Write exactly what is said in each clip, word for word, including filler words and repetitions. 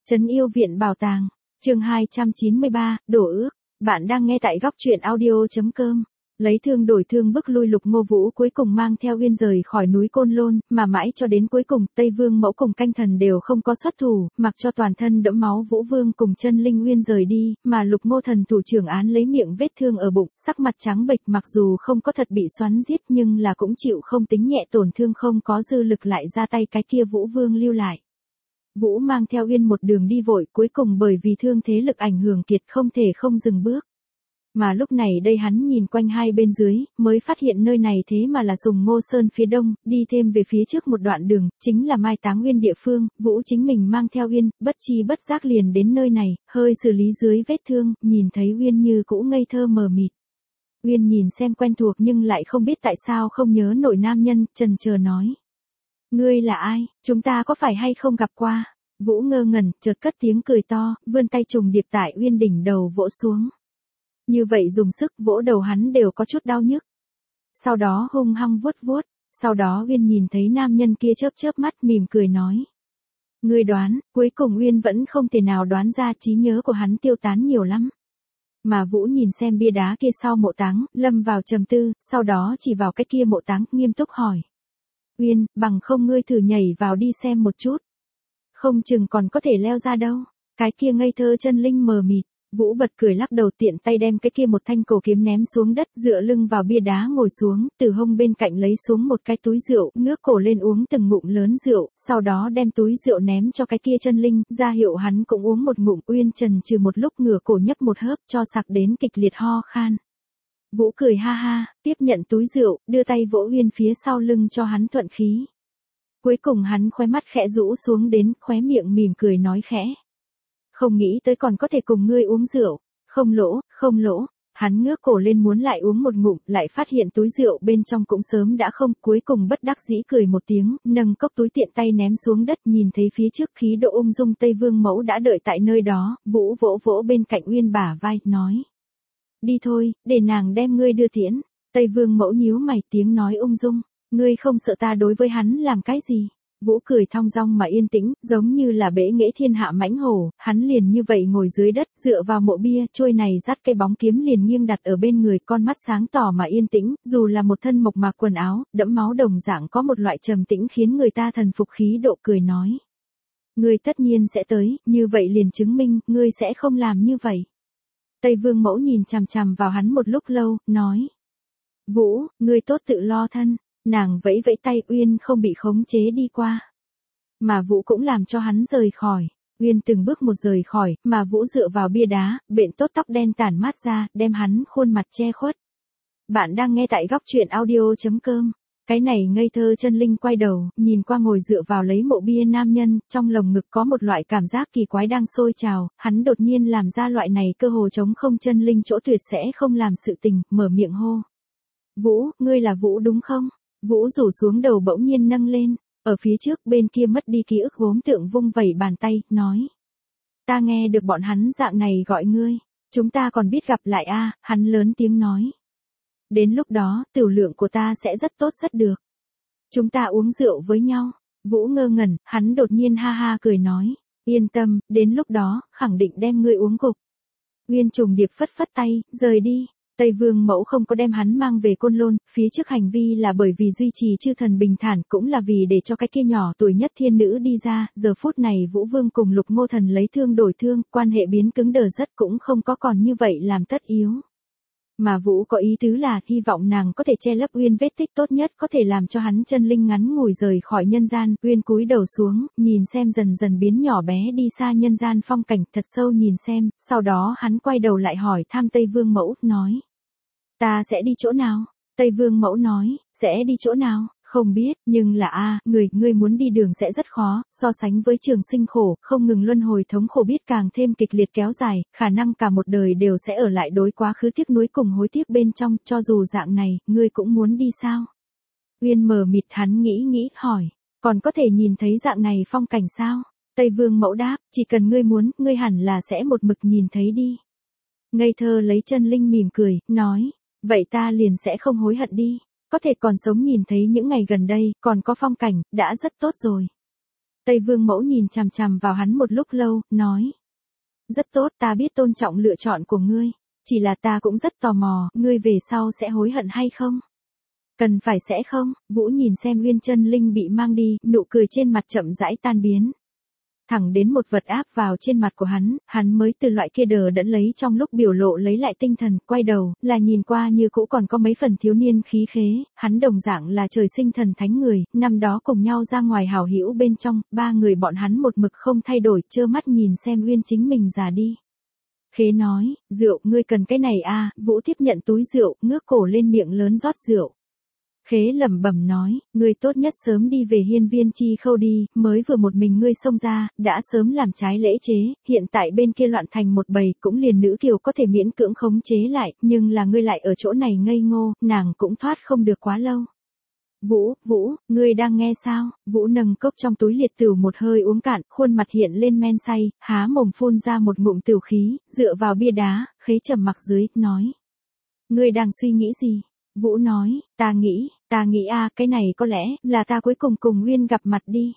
Trấn Yêu Viện Bảo Tàng, chương hai trăm chín mươi ba, Đổ Ước. Bạn đang nghe tại góc truyện audio chấm com. Lấy thương đổi thương bức lui Lục Ngô Vũ cuối cùng mang theo Uyên rời khỏi núi Côn Lôn, mà mãi cho đến cuối cùng Tây Vương Mẫu cùng Canh Thần đều không có xuất thủ, mặc cho toàn thân đẫm máu Vũ Vương cùng Chân Linh Uyên rời đi, mà Lục Ngô Thần thủ trưởng án lấy miệng vết thương ở bụng, sắc mặt trắng bệch, mặc dù không có thật bị xoắn giết nhưng là cũng chịu không tính nhẹ tổn thương, không có dư lực lại ra tay cái kia Vũ Vương lưu lại. Vũ mang theo Uyên một đường đi vội, cuối cùng bởi vì thương thế lực ảnh hưởng kiệt không thể không dừng bước. Mà lúc này đây hắn nhìn quanh hai bên dưới, mới phát hiện nơi này thế mà là Sùng Ngô Sơn phía đông, đi thêm về phía trước một đoạn đường, chính là mai táng Uyên địa phương. Vũ chính mình mang theo Uyên, bất chi bất giác liền đến nơi này, hơi xử lý dưới vết thương, nhìn thấy Uyên như cũ ngây thơ mờ mịt. Uyên nhìn xem quen thuộc nhưng lại không biết tại sao không nhớ nổi nam nhân, chần chờ nói. Ngươi là ai, chúng ta có phải hay không gặp qua? Vũ ngơ ngẩn, chợt cất tiếng cười to, vươn tay trùng điệp tại Uyên đỉnh đầu vỗ xuống. Như vậy dùng sức vỗ đầu hắn đều có chút đau nhức. Sau đó hung hăng vuốt vuốt, sau đó Uyên nhìn thấy nam nhân kia chớp chớp mắt mỉm cười nói. Ngươi đoán, cuối cùng Uyên vẫn không thể nào đoán ra, trí nhớ của hắn tiêu tán nhiều lắm. Mà Vũ nhìn xem bia đá kia sau mộ táng, lâm vào trầm tư, sau đó chỉ vào cái kia mộ táng, nghiêm túc hỏi. Uyên, bằng không ngươi thử nhảy vào đi xem một chút. Không chừng còn có thể leo ra đâu. Cái kia ngây thơ Chân Linh mờ mịt. Vũ bật cười lắc đầu, tiện tay đem cái kia một thanh cổ kiếm ném xuống đất, dựa lưng vào bia đá ngồi xuống, từ hông bên cạnh lấy xuống một cái túi rượu, ngước cổ lên uống từng ngụm lớn rượu, sau đó đem túi rượu ném cho cái kia Chân Linh, ra hiệu hắn cũng uống một ngụm. Uyên trần trừ một lúc, ngửa cổ nhấp một hớp, cho sặc đến kịch liệt ho khan. Vũ cười ha ha, tiếp nhận túi rượu, đưa tay vỗ Uyên phía sau lưng cho hắn thuận khí. Cuối cùng hắn khóe mắt khẽ rũ xuống đến, khóe miệng mỉm cười nói khẽ. Không nghĩ tới còn có thể cùng ngươi uống rượu, không lỗ, không lỗ. Hắn ngước cổ lên muốn lại uống một ngụm, lại phát hiện túi rượu bên trong cũng sớm đã không, cuối cùng bất đắc dĩ cười một tiếng, nâng cốc túi tiện tay ném xuống đất, nhìn thấy phía trước khí độ ung dung Tây Vương Mẫu đã đợi tại nơi đó, Vũ vỗ vỗ bên cạnh Uyên bả vai, nói. Đi thôi, để nàng đem ngươi đưa tiễn. Tây Vương Mẫu nhíu mày, tiếng nói ung dung, ngươi không sợ ta đối với hắn làm cái gì? Vũ cười thong dong mà yên tĩnh, giống như là bể nghệ thiên hạ mãnh hổ, hắn liền như vậy ngồi dưới đất, dựa vào mộ bia, trôi này dắt cây bóng kiếm liền nghiêng đặt ở bên người, con mắt sáng tỏ mà yên tĩnh, dù là một thân mộc mạc quần áo, đẫm máu đồng dạng có một loại trầm tĩnh khiến người ta thần phục khí độ, cười nói. Ngươi tất nhiên sẽ tới, như vậy liền chứng minh, ngươi sẽ không làm như vậy. Tây Vương Mẫu nhìn chằm chằm vào hắn một lúc lâu, nói. Vũ, ngươi tốt tự lo thân. Nàng vẫy vẫy tay, Uyên không bị khống chế đi qua. Mà Vũ cũng làm cho hắn rời khỏi. Uyên từng bước một rời khỏi, mà Vũ dựa vào bia đá, bện tốt tóc đen tản mát ra, đem hắn khuôn mặt che khuất. Bạn đang nghe tại góc truyện audio chấm com. Cái này ngây thơ Chân Linh quay đầu, nhìn qua ngồi dựa vào lấy mộ bia nam nhân, trong lồng ngực có một loại cảm giác kỳ quái đang sôi trào, hắn đột nhiên làm ra loại này cơ hồ trống không Chân Linh chỗ tuyệt sẽ không làm sự tình, mở miệng hô. Vũ, ngươi là Vũ đúng không? Vũ rủ xuống đầu bỗng nhiên nâng lên, ở phía trước bên kia mất đi ký ức gốm tượng vung vẩy bàn tay, nói. Ta nghe được bọn hắn dạng này gọi ngươi, chúng ta còn biết gặp lại a, hắn lớn tiếng nói. Đến lúc đó, tiểu lượng của ta sẽ rất tốt rất được. Chúng ta uống rượu với nhau. Vũ ngơ ngẩn, hắn đột nhiên ha ha cười nói. Yên tâm, đến lúc đó, khẳng định đem ngươi uống gục. Uyên trùng điệp phất phất tay, rời đi. Tây Vương Mẫu không có đem hắn mang về Côn Lôn, phía trước hành vi là bởi vì duy trì chư thần bình thản, cũng là vì để cho cái kia nhỏ tuổi nhất thiên nữ đi ra, giờ phút này Vũ Vương cùng Lục Ngô Thần lấy thương đổi thương, quan hệ biến cứng đờ rất, cũng không có còn như vậy làm tất yếu. Mà Vũ có ý tứ là, hy vọng nàng có thể che lấp Uyên vết tích tốt nhất, có thể làm cho hắn Chân Linh ngắn ngủi rời khỏi nhân gian. Uyên cúi đầu xuống, nhìn xem dần dần biến nhỏ bé đi xa nhân gian phong cảnh, thật sâu nhìn xem, sau đó hắn quay đầu lại hỏi thăm Tây Vương Mẫu, nói. Ta sẽ đi chỗ nào? Tây Vương Mẫu nói, sẽ đi chỗ nào? Không biết, nhưng là a, người, ngươi muốn đi đường sẽ rất khó, so sánh với trường sinh khổ, không ngừng luân hồi thống khổ biết càng thêm kịch liệt kéo dài, khả năng cả một đời đều sẽ ở lại đối quá khứ tiếc nuối cùng hối tiếc bên trong, cho dù dạng này, ngươi cũng muốn đi sao? Uyên mờ mịt, hắn nghĩ nghĩ, hỏi, còn có thể nhìn thấy dạng này phong cảnh sao? Tây Vương Mẫu đáp, chỉ cần ngươi muốn, ngươi hẳn là sẽ một mực nhìn thấy đi. Ngây thơ lấy Chân Linh mỉm cười, nói. Vậy ta liền sẽ không hối hận đi, có thể còn sống nhìn thấy những ngày gần đây, còn có phong cảnh, đã rất tốt rồi. Tây Vương Mẫu nhìn chằm chằm vào hắn một lúc lâu, nói. Rất tốt, ta biết tôn trọng lựa chọn của ngươi. Chỉ là ta cũng rất tò mò, ngươi về sau sẽ hối hận hay không? Cần phải sẽ không? Vũ nhìn xem Uyên Chân Linh bị mang đi, nụ cười trên mặt chậm rãi tan biến. Thẳng đến một vật áp vào trên mặt của hắn, hắn mới từ loại kia đờ đẫn lấy trong lúc biểu lộ lấy lại tinh thần, quay đầu, là nhìn qua như cũ còn có mấy phần thiếu niên khí khế, hắn đồng dạng là trời sinh thần thánh người, năm đó cùng nhau ra ngoài hảo hữu bên trong, ba người bọn hắn một mực không thay đổi, trơ mắt nhìn xem Uyên chính mình già đi. Khế nói, rượu, ngươi cần cái này à, Vũ tiếp nhận túi rượu, ngước cổ lên miệng lớn rót rượu. Khế lẩm bẩm nói, ngươi tốt nhất sớm đi về hiên viên chi khâu đi, mới vừa một mình ngươi xông ra, đã sớm làm trái lễ chế, hiện tại bên kia loạn thành một bầy, cũng liền nữ kiều có thể miễn cưỡng khống chế lại, nhưng là ngươi lại ở chỗ này ngây ngô, nàng cũng thoát không được quá lâu. Vũ, Vũ, ngươi đang nghe sao? Vũ nâng cốc trong túi liệt tửu một hơi uống cạn, khuôn mặt hiện lên men say, há mồm phun ra một ngụm tửu khí, dựa vào bia đá, Khế trầm mặc dưới, nói. Ngươi đang suy nghĩ gì? Vũ nói, ta nghĩ, ta nghĩ a cái này có lẽ là ta cuối cùng cùng Uyên gặp mặt đi.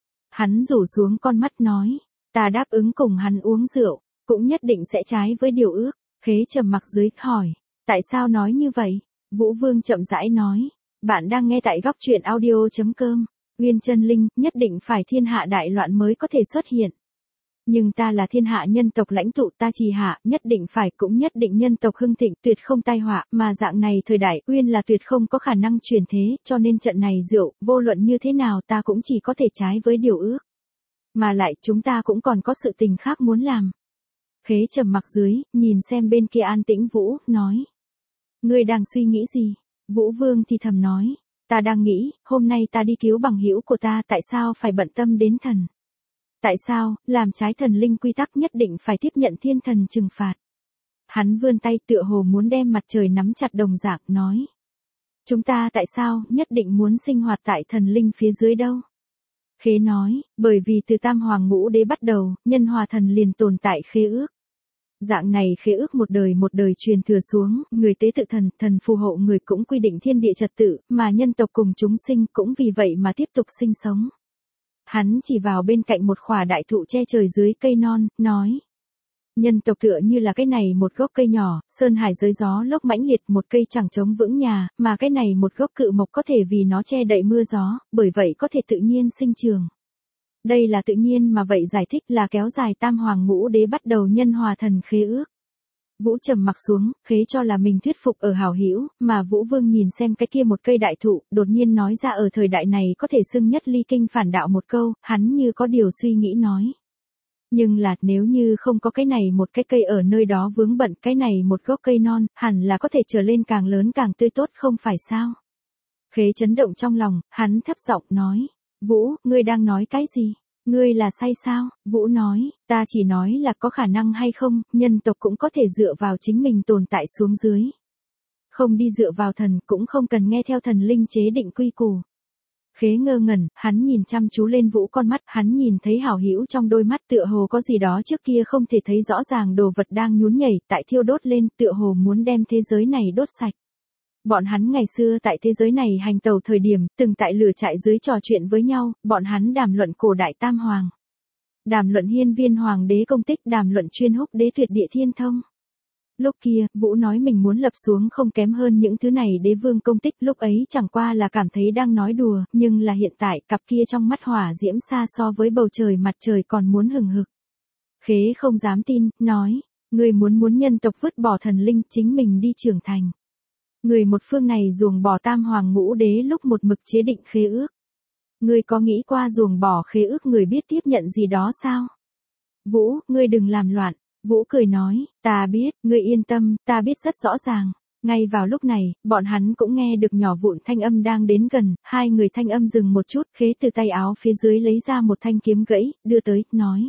Hắn rủ xuống con mắt nói, ta đáp ứng cùng hắn uống rượu, cũng nhất định sẽ trái với điều ước. Khế trầm mặc dưới, hỏi, tại sao nói như vậy? Vũ Vương chậm rãi nói, bạn đang nghe tại góc truyện audio chấm com. Uyên Chân Linh, nhất định phải thiên hạ đại loạn mới có thể xuất hiện. Nhưng ta là thiên hạ nhân tộc lãnh tụ, ta trì hạ, nhất định phải cũng nhất định nhân tộc hưng thịnh, tuyệt không tai họa, mà dạng này thời đại, Uyên là tuyệt không có khả năng truyền thế, cho nên trận này rượu, vô luận như thế nào ta cũng chỉ có thể trái với điều ước. Mà lại, chúng ta cũng còn có sự tình khác muốn làm. Khế trầm mặc dưới, nhìn xem bên kia an tĩnh Vũ, nói. Ngươi đang suy nghĩ gì? Vũ Vương thì thầm nói, ta đang nghĩ, hôm nay ta đi cứu bằng hữu của ta, tại sao phải bận tâm đến thần? Tại sao, làm trái thần linh quy tắc nhất định phải tiếp nhận thiên thần trừng phạt? Hắn vươn tay tựa hồ muốn đem mặt trời nắm chặt đồng dạng, nói. Chúng ta tại sao nhất định muốn sinh hoạt tại thần linh phía dưới đâu? Khế nói, bởi vì từ tam hoàng ngũ đế bắt đầu, nhân hòa thần liền tồn tại khế ước. Dạng này khế ước một đời một đời truyền thừa xuống, người tế tự thần, thần phù hộ người cũng quy định thiên địa trật tự, mà nhân tộc cùng chúng sinh cũng vì vậy mà tiếp tục sinh sống. Hắn chỉ vào bên cạnh một khỏa đại thụ che trời dưới cây non, nói. Nhân tộc tựa như là cái này một gốc cây nhỏ, sơn hải giới gió lốc mãnh liệt, một cây chẳng chống vững nhà, mà cái này một gốc cự mộc có thể vì nó che đậy mưa gió, bởi vậy có thể tự nhiên sinh trường. Đây là tự nhiên mà vậy giải thích là kéo dài tam hoàng ngũ đế bắt đầu nhân hòa thần khế ước. Vũ trầm mặc xuống, Khế cho là mình thuyết phục ở hảo hữu, mà Vũ Vương nhìn xem cái kia một cây đại thụ, đột nhiên nói ra ở thời đại này có thể xưng nhất ly kinh phản đạo một câu, hắn như có điều suy nghĩ nói. Nhưng là, nếu như không có cái này một cái cây ở nơi đó vướng bận, cái này một gốc cây non, hẳn là có thể trở lên càng lớn càng tươi tốt không phải sao? Khế chấn động trong lòng, hắn thấp giọng nói. Vũ, ngươi đang nói cái gì? Ngươi là say sao? Vũ nói, ta chỉ nói là có khả năng hay không, nhân tộc cũng có thể dựa vào chính mình tồn tại xuống dưới. Không đi dựa vào thần, cũng không cần nghe theo thần linh chế định quy củ. Khế ngơ ngẩn, hắn nhìn chăm chú lên Vũ con mắt, hắn nhìn thấy hảo hữu trong đôi mắt tựa hồ có gì đó trước kia không thể thấy rõ ràng đồ vật đang nhún nhảy, tại thiêu đốt lên, tựa hồ muốn đem thế giới này đốt sạch. Bọn hắn ngày xưa tại thế giới này hành tẩu thời điểm, từng tại lửa trại dưới trò chuyện với nhau, bọn hắn đàm luận cổ đại tam hoàng. Đàm luận hiên viên hoàng đế công tích, đàm luận chuyên húc đế tuyệt địa thiên thông. Lúc kia, Vũ nói mình muốn lập xuống không kém hơn những thứ này đế vương công tích, lúc ấy chẳng qua là cảm thấy đang nói đùa, nhưng là hiện tại, cặp kia trong mắt hỏa diễm xa so với bầu trời mặt trời còn muốn hừng hực. Khế không dám tin, nói, người muốn muốn nhân tộc vứt bỏ thần linh, chính mình đi trưởng thành. Người một phương này ruồng bỏ tam hoàng ngũ đế lúc một mực chế định khế ước. Ngươi có nghĩ qua ruồng bỏ khế ước người biết tiếp nhận gì đó sao? Vũ, ngươi đừng làm loạn. Vũ cười nói, ta biết, ngươi yên tâm, ta biết rất rõ ràng. Ngay vào lúc này, bọn hắn cũng nghe được nhỏ vụn thanh âm đang đến gần, hai người thanh âm dừng một chút, Khế từ tay áo phía dưới lấy ra một thanh kiếm gãy, đưa tới, nói.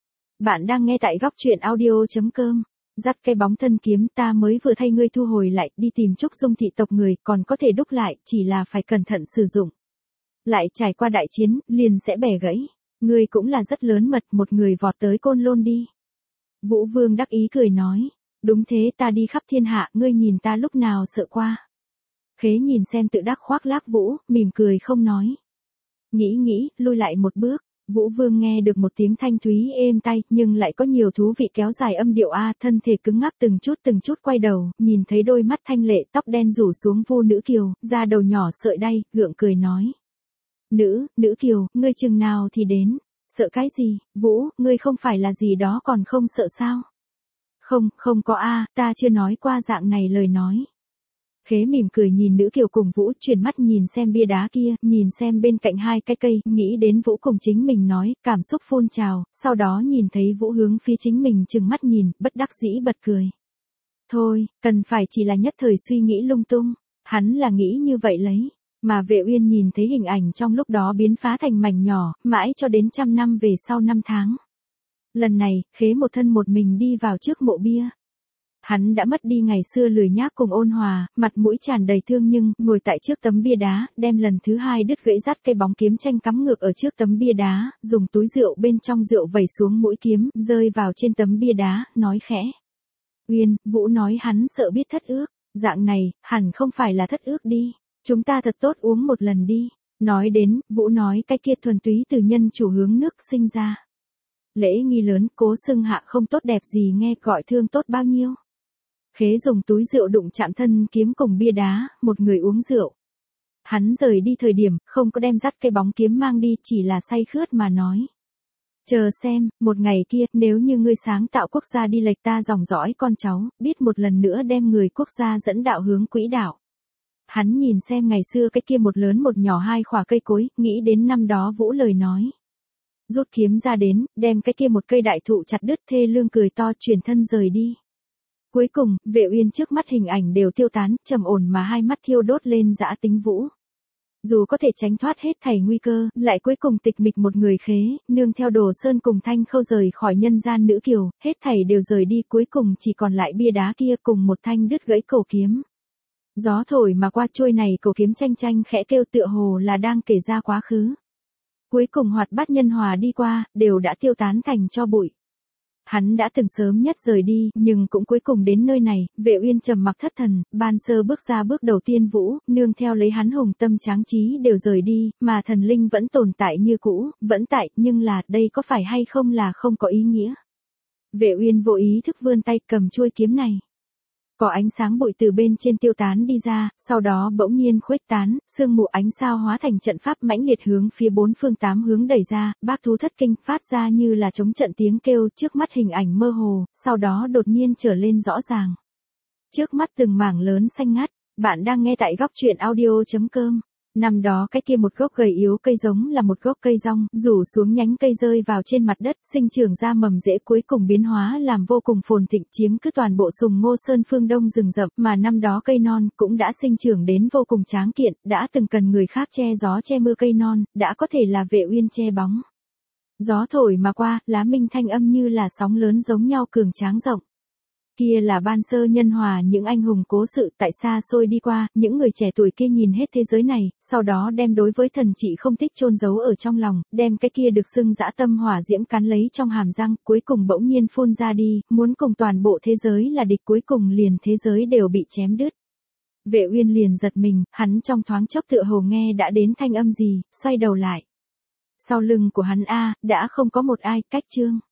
Bạn đang nghe tại góc truyện audio chấm com. Dắt cái bóng thân kiếm, ta mới vừa thay ngươi thu hồi lại, đi tìm Trúc Dung thị tộc người, còn có thể đúc lại, chỉ là phải cẩn thận sử dụng. Lại trải qua đại chiến, liền sẽ bẻ gãy. Ngươi cũng là rất lớn mật, một người vọt tới Côn Lôn đi. Vũ Vương đắc ý cười nói, đúng thế, ta đi khắp thiên hạ, ngươi nhìn ta lúc nào sợ qua. Khế nhìn xem tự đắc khoác lác Vũ, mỉm cười không nói. Nghĩ nghĩ, lui lại một bước, Vũ Vương nghe được một tiếng thanh thúy êm tai, nhưng lại có nhiều thú vị kéo dài âm điệu a, thân thể cứng ngắc từng chút từng chút quay đầu, nhìn thấy đôi mắt thanh lệ, tóc đen rủ xuống Vu Nữ Kiều, da đầu nhỏ sợi đay, gượng cười nói. Nữ, Nữ Kiều, ngươi chừng nào thì đến? Sợ cái gì, Vũ, ngươi không phải là gì đó còn không sợ sao? Không, không có a, ta chưa nói qua dạng này lời nói. Khế mỉm cười nhìn Nữ Kiều cùng Vũ, chuyển mắt nhìn xem bia đá kia, nhìn xem bên cạnh hai cái cây, nghĩ đến Vũ cùng chính mình nói, cảm xúc phun trào, sau đó nhìn thấy Vũ hướng phía chính mình chừng mắt nhìn, bất đắc dĩ bật cười. Thôi, cần phải chỉ là nhất thời suy nghĩ lung tung, hắn là nghĩ như vậy lấy, mà Vệ Uyên nhìn thấy hình ảnh trong lúc đó biến phá thành mảnh nhỏ, mãi cho đến trăm năm về sau năm tháng. Lần này, Khế một thân một mình đi vào trước mộ bia. Hắn đã mất đi ngày xưa lười nhác cùng ôn hòa, mặt mũi tràn đầy thương nhưng, ngồi tại trước tấm bia đá, đem lần thứ hai đứt gãy dắt cây bóng kiếm tranh cắm ngược ở trước tấm bia đá, dùng túi rượu bên trong rượu vẩy xuống mũi kiếm, rơi vào trên tấm bia đá, nói khẽ. Uyên, Vũ nói hắn sợ biết thất ước, dạng này, hẳn không phải là thất ước đi, chúng ta thật tốt uống một lần đi. Nói đến, Vũ nói cái kia thuần túy từ nhân chủ hướng nước sinh ra. Lễ nghi lớn, cố xưng hạ không tốt đẹp gì nghe gọi thương tốt bao nhiêu. Khế dùng túi rượu đụng chạm thân kiếm cùng bia đá, một người uống rượu. Hắn rời đi thời điểm, không có đem dắt cây bóng kiếm mang đi, chỉ là say khướt mà nói. Chờ xem, một ngày kia, nếu như ngươi sáng tạo quốc gia đi lệch ta dòng dõi con cháu, biết một lần nữa đem người quốc gia dẫn đạo hướng quỹ đạo. Hắn nhìn xem ngày xưa cái kia một lớn một nhỏ hai khỏa cây cối, nghĩ đến năm đó Vũ lời nói. Rút kiếm ra đến, đem cái kia một cây đại thụ chặt đứt, thê lương cười to chuyển thân rời đi. Cuối cùng, Vệ Uyên trước mắt hình ảnh đều tiêu tán, trầm ổn mà hai mắt thiêu đốt lên dã tính Vũ. Dù có thể tránh thoát hết thảy nguy cơ, lại cuối cùng tịch mịch một người Khế, nương theo Đồ Sơn cùng Thanh Khâu rời khỏi nhân gian Nữ Kiều, hết thảy đều rời đi, cuối cùng chỉ còn lại bia đá kia cùng một thanh đứt gãy cổ kiếm. Gió thổi mà qua trôi này cổ kiếm tranh tranh khẽ kêu tựa hồ là đang kể ra quá khứ. Cuối cùng hoạt bát nhân hòa đi qua, đều đã tiêu tán thành tro bụi. Hắn đã từng sớm nhất rời đi, nhưng cũng cuối cùng đến nơi này, Vệ Uyên trầm mặc thất thần, ban sơ bước ra bước đầu tiên Vũ, nương theo lấy hắn hùng tâm tráng trí đều rời đi, mà thần linh vẫn tồn tại như cũ, vẫn tại, nhưng là, đây có phải hay không là không có ý nghĩa. Vệ Uyên vô ý thức vươn tay cầm chuôi kiếm này. Có ánh sáng bụi từ bên trên tiêu tán đi ra, sau đó bỗng nhiên khuếch tán, sương mù ánh sao hóa thành trận pháp mãnh liệt hướng phía bốn phương tám hướng đẩy ra, bác thú thất kinh phát ra như là chống trận tiếng kêu, trước mắt hình ảnh mơ hồ, sau đó đột nhiên trở lên rõ ràng. Trước mắt từng mảng lớn xanh ngắt, bạn đang nghe tại góc truyện audio chấm com. Năm đó cái kia một gốc gầy yếu cây giống là một gốc cây rong, rủ xuống nhánh cây rơi vào trên mặt đất, sinh trưởng ra mầm rễ cuối cùng biến hóa làm vô cùng phồn thịnh chiếm cứ toàn bộ Sùng Ngô Sơn phương đông rừng rậm, mà năm đó cây non cũng đã sinh trưởng đến vô cùng tráng kiện, đã từng cần người khác che gió che mưa cây non, đã có thể là Vệ Uyên che bóng. Gió thổi mà qua, lá minh thanh âm như là sóng lớn giống nhau cường tráng rộng. Kia là ban sơ nhân hòa những anh hùng cố sự tại xa xôi đi qua, những người trẻ tuổi kia nhìn hết thế giới này, sau đó đem đối với thần trị không thích chôn giấu ở trong lòng, đem cái kia được xưng dã tâm hỏa diễm cắn lấy trong hàm răng, cuối cùng bỗng nhiên phun ra đi, muốn cùng toàn bộ thế giới là địch, cuối cùng liền thế giới đều bị chém đứt. Vệ Uyên liền giật mình, hắn trong thoáng chốc tựa hồ nghe đã đến thanh âm gì, xoay đầu lại. Sau lưng của hắn a, đã không có một ai, cách chương.